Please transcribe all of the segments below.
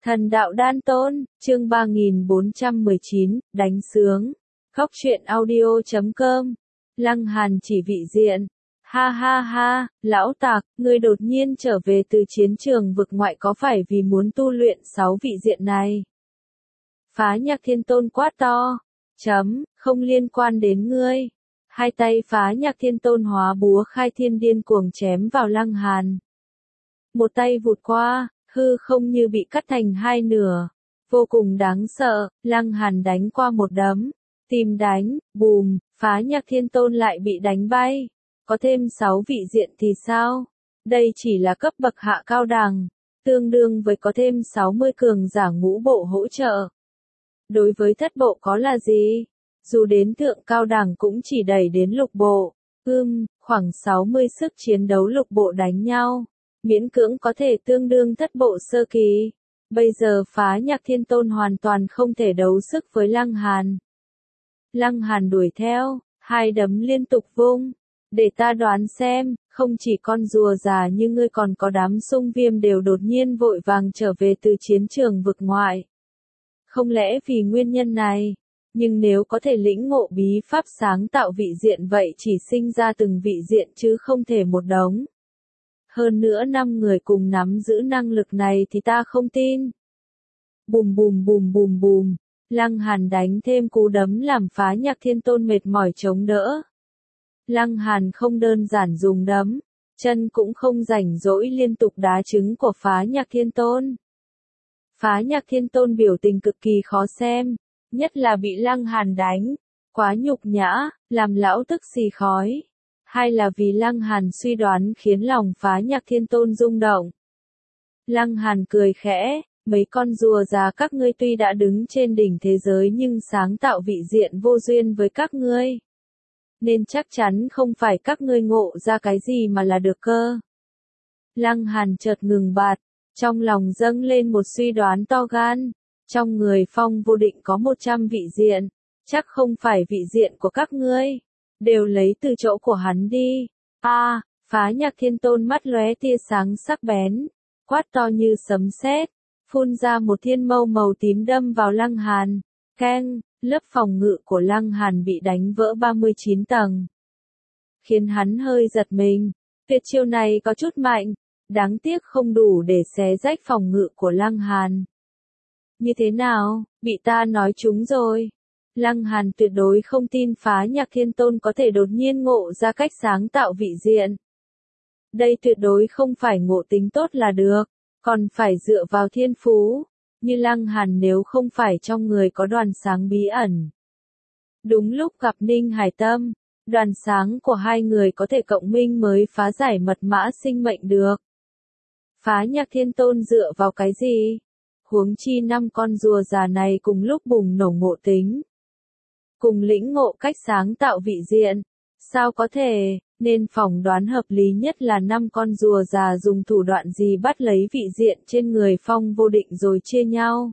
Thần đạo đan tôn, chương 3419, đánh sướng. Góc truyện audio.com. Lăng Hàn chỉ vị diện. Ha ha ha, lão tạc, ngươi đột nhiên trở về từ chiến trường vực ngoại có phải vì muốn tu luyện 6 vị diện này? Phá Nhạc Thiên Tôn quát to. Không liên quan đến ngươi. Hai tay Phá Nhạc Thiên Tôn hóa búa khai thiên điên cuồng chém vào Lăng Hàn. Một tay vụt qua, hư không như bị cắt thành hai nửa. Vô cùng đáng sợ, Lăng Hàn đánh qua một đấm. Tìm đánh, bùm, Phá Nhạc Thiên Tôn lại bị đánh bay. Có thêm 6 vị diện thì sao? Đây chỉ là cấp bậc hạ cao đẳng, tương đương với có thêm 60 cường giả ngũ bộ hỗ trợ. Đối với thất bộ có là gì? Dù đến thượng cao đẳng cũng chỉ đẩy đến lục bộ. Khoảng 60 sức chiến đấu lục bộ đánh nhau. Miễn cưỡng có thể tương đương thất bộ sơ kỳ. Bây giờ Phá Nhạc Thiên Tôn hoàn toàn không thể đấu sức với Lăng Hàn. Lăng Hàn đuổi theo, hai đấm liên tục vung. Để ta đoán xem, không chỉ con rùa già như ngươi còn có đám sung viêm đều đột nhiên vội vàng trở về từ chiến trường vực ngoại. Không lẽ vì nguyên nhân này? Nhưng nếu có thể lĩnh ngộ bí pháp sáng tạo vị diện vậy chỉ sinh ra từng vị diện chứ không thể một đống. Hơn nữa 5 người cùng nắm giữ năng lực này thì ta không tin. Bùm bùm bùm bùm bùm, Lăng Hàn đánh thêm cú đấm làm Phá Nhạc Thiên Tôn mệt mỏi chống đỡ. Lăng Hàn không đơn giản dùng đấm, chân cũng không rảnh rỗi liên tục đá trứng của Phá Nhạc Thiên Tôn. Phá Nhạc Thiên Tôn biểu tình cực kỳ khó xem, nhất là bị Lăng Hàn đánh, quá nhục nhã, làm lão tức xì khói. Hay là vì Lăng Hàn suy đoán khiến lòng Phá Nhạc Thiên Tôn rung động. Lăng Hàn cười khẽ, mấy con rùa già các ngươi tuy đã đứng trên đỉnh thế giới nhưng sáng tạo vị diện vô duyên với các ngươi. Nên chắc chắn không phải các ngươi ngộ ra cái gì mà là được cơ. Lăng Hàn chợt ngừng bạt, trong lòng dâng lên một suy đoán to gan. Trong người Phong Vô Định có 100 vị diện, chắc không phải vị diện của các ngươi. Đều lấy từ chỗ của hắn đi. Phá Nhạc Thiên Tôn mắt lóe tia sáng sắc bén, quát to như sấm sét, phun ra một thiên mâu màu tím đâm vào Lăng Hàn. Keng, lớp phòng ngự của Lăng Hàn bị đánh vỡ 39 tầng. Khiến hắn hơi giật mình, tuyệt chiêu này có chút mạnh, đáng tiếc không đủ để xé rách phòng ngự của Lăng Hàn. Như thế nào, bị ta nói trúng rồi. Lăng Hàn tuyệt đối không tin Phá Nhạc Thiên Tôn có thể đột nhiên ngộ ra cách sáng tạo vị diện. Đây tuyệt đối không phải ngộ tính tốt là được, còn phải dựa vào thiên phú, như Lăng Hàn nếu không phải trong người có đoàn sáng bí ẩn. Đúng lúc gặp Ninh Hải Tâm, đoàn sáng của hai người có thể cộng minh mới phá giải mật mã sinh mệnh được. Phá Nhạc Thiên Tôn dựa vào cái gì? Huống chi 5 con rùa già này cùng lúc bùng nổ ngộ tính. Cùng lĩnh ngộ cách sáng tạo vị diện. Sao có thể, nên phỏng đoán hợp lý nhất là 5 con rùa già dùng thủ đoạn gì bắt lấy vị diện trên người Phong Vô Định rồi chia nhau.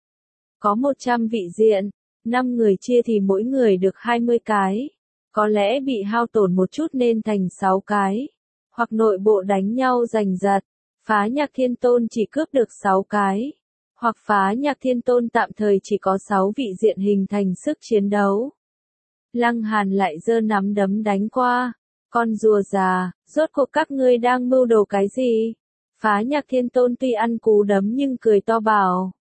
Có 100 vị diện, 5 người chia thì mỗi người được 20 cái. Có lẽ bị hao tổn một chút nên thành 6 cái. Hoặc nội bộ đánh nhau giành giật, Phá Nhạc Thiên Tôn chỉ cướp được 6 cái. Hoặc Phá Nhạc Thiên Tôn tạm thời chỉ có 6 vị diện hình thành sức chiến đấu. Lăng Hàn lại giơ nắm đấm đánh qua. Con rùa già, rốt cuộc các ngươi đang mưu đồ cái gì? Phá Nhạc Thiên Tôn tuy ăn cú đấm nhưng cười to bảo.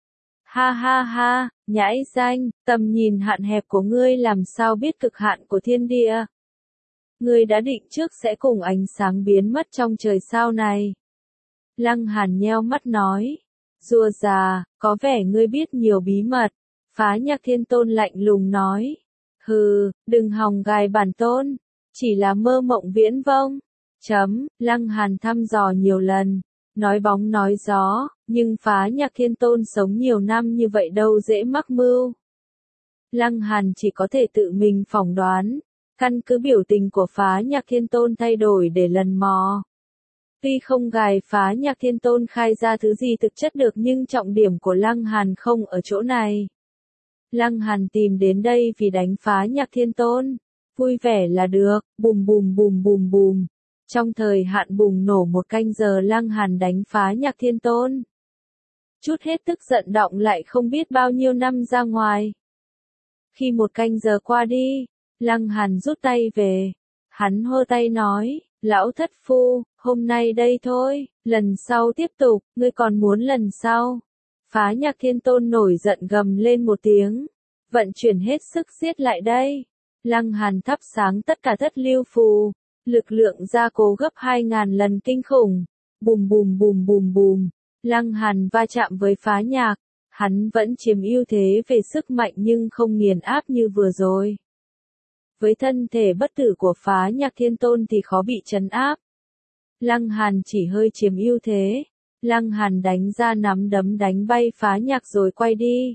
Ha ha ha, nhãi danh, tầm nhìn hạn hẹp của ngươi làm sao biết cực hạn của thiên địa? Ngươi đã định trước sẽ cùng ánh sáng biến mất trong trời sao này. Lăng Hàn nheo mắt nói. Rùa già, có vẻ ngươi biết nhiều bí mật. Phá Nhạc Thiên Tôn lạnh lùng nói. Hừ, đừng hòng gài bản tôn. Chỉ là mơ mộng viễn vông. Lăng Hàn thăm dò nhiều lần. Nói bóng nói gió, nhưng Phá Nhạc Thiên Tôn sống nhiều năm như vậy đâu dễ mắc mưu. Lăng Hàn chỉ có thể tự mình phỏng đoán. Căn cứ biểu tình của Phá Nhạc Thiên Tôn thay đổi để lần mò. Tuy không gài Phá Nhạc Thiên Tôn khai ra thứ gì thực chất được nhưng trọng điểm của Lăng Hàn không ở chỗ này. Lăng Hàn tìm đến đây vì đánh Phá Nhạc Thiên Tôn. Vui vẻ là được, bùm bùm bùm bùm bùm. Trong thời hạn bùng nổ 1 canh giờ Lăng Hàn đánh Phá Nhạc Thiên Tôn. chút hết tức giận đọng lại không biết bao nhiêu năm ra ngoài. Khi 1 canh giờ qua đi, Lăng Hàn rút tay về. Hắn hô tay nói, lão thất phu, hôm nay đây thôi, lần sau tiếp tục, ngươi còn muốn lần sau. Phá Nhạc Thiên Tôn nổi giận gầm lên một tiếng, vận chuyển hết sức giết lại đây. Lăng Hàn thắp sáng tất cả thất lưu phù, lực lượng gia cố gấp 2000 lần kinh khủng. Bùm bùm bùm bùm bùm, Lăng Hàn va chạm với Phá Nhạc, hắn vẫn chiếm ưu thế về sức mạnh nhưng không nghiền áp như vừa rồi. Với thân thể bất tử của Phá Nhạc Thiên Tôn thì khó bị trấn áp. Lăng Hàn chỉ hơi chiếm ưu thế. Lăng Hàn đánh ra nắm đấm đánh bay Phá Nhạc rồi quay đi.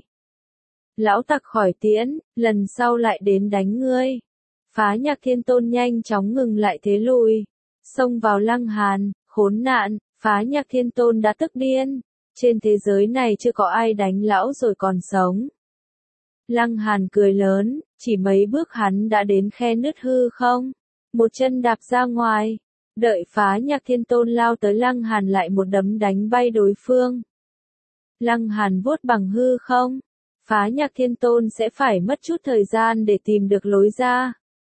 Lão tặc khỏi tiễn, lần sau lại đến đánh ngươi. Phá Nhạc Thiên Tôn nhanh chóng ngừng lại thế lùi, xông vào Lăng Hàn, khốn nạn, Phá Nhạc Thiên Tôn đã tức điên. Trên thế giới này chưa có ai đánh lão rồi còn sống. Lăng Hàn cười lớn, chỉ mấy bước hắn đã đến khe nứt hư không, một chân đạp ra ngoài, đợi Phá Nhạc Thiên Tôn lao tới Lăng Hàn lại một đấm đánh bay đối phương. Lăng Hàn vuốt bằng hư không, Phá Nhạc Thiên Tôn sẽ phải mất chút thời gian để tìm được lối ra.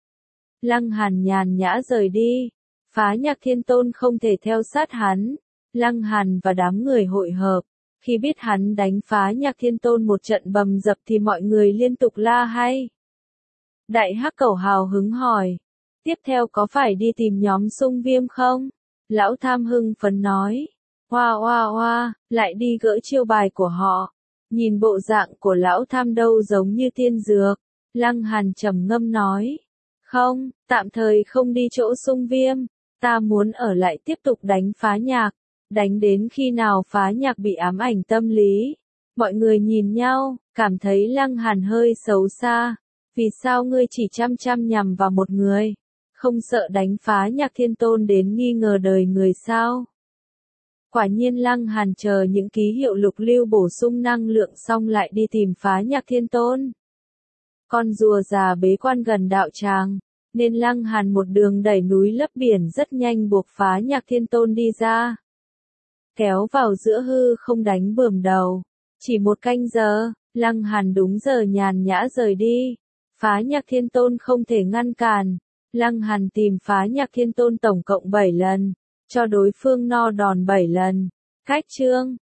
Lăng Hàn nhàn nhã rời đi, Phá Nhạc Thiên Tôn không thể theo sát hắn. Lăng Hàn và đám người hội hợp. Khi biết hắn đánh Phá Nhạc Thiên Tôn một trận bầm dập thì mọi người liên tục la hay. Đại Hắc Cẩu hào hứng hỏi, tiếp theo có phải đi tìm nhóm Sung Viêm không? Lão Tham hưng phấn nói, hoa hoa hoa, lại đi gỡ chiêu bài của họ. Nhìn bộ dạng của Lão Tham đâu giống như tiên dược. Lăng Hàn trầm ngâm nói, không, tạm thời không đi chỗ Sung Viêm, ta muốn ở lại tiếp tục đánh Phá Nhạc. Đánh đến khi nào Phá Nhạc bị ám ảnh tâm lý. Mọi người nhìn nhau, cảm thấy Lăng Hàn hơi xấu xa. Vì sao ngươi chỉ chăm chăm nhằm vào một người? Không sợ đánh Phá Nhạc Thiên Tôn đến nghi ngờ đời người sao? Quả nhiên Lăng Hàn chờ những ký hiệu lục lưu bổ sung năng lượng xong lại đi tìm Phá Nhạc Thiên Tôn. Con rùa già bế quan gần đạo tràng, nên Lăng Hàn một đường đẩy núi lấp biển rất nhanh buộc Phá Nhạc Thiên Tôn đi ra. Kéo vào giữa hư không đánh bườm đầu. Chỉ 1 canh giờ, Lăng Hàn đúng giờ nhàn nhã rời đi. Phá Nhạc Thiên Tôn không thể ngăn cản. Lăng Hàn tìm Phá Nhạc Thiên Tôn tổng cộng 7 lần, cho đối phương no đòn 7 lần. Cách chương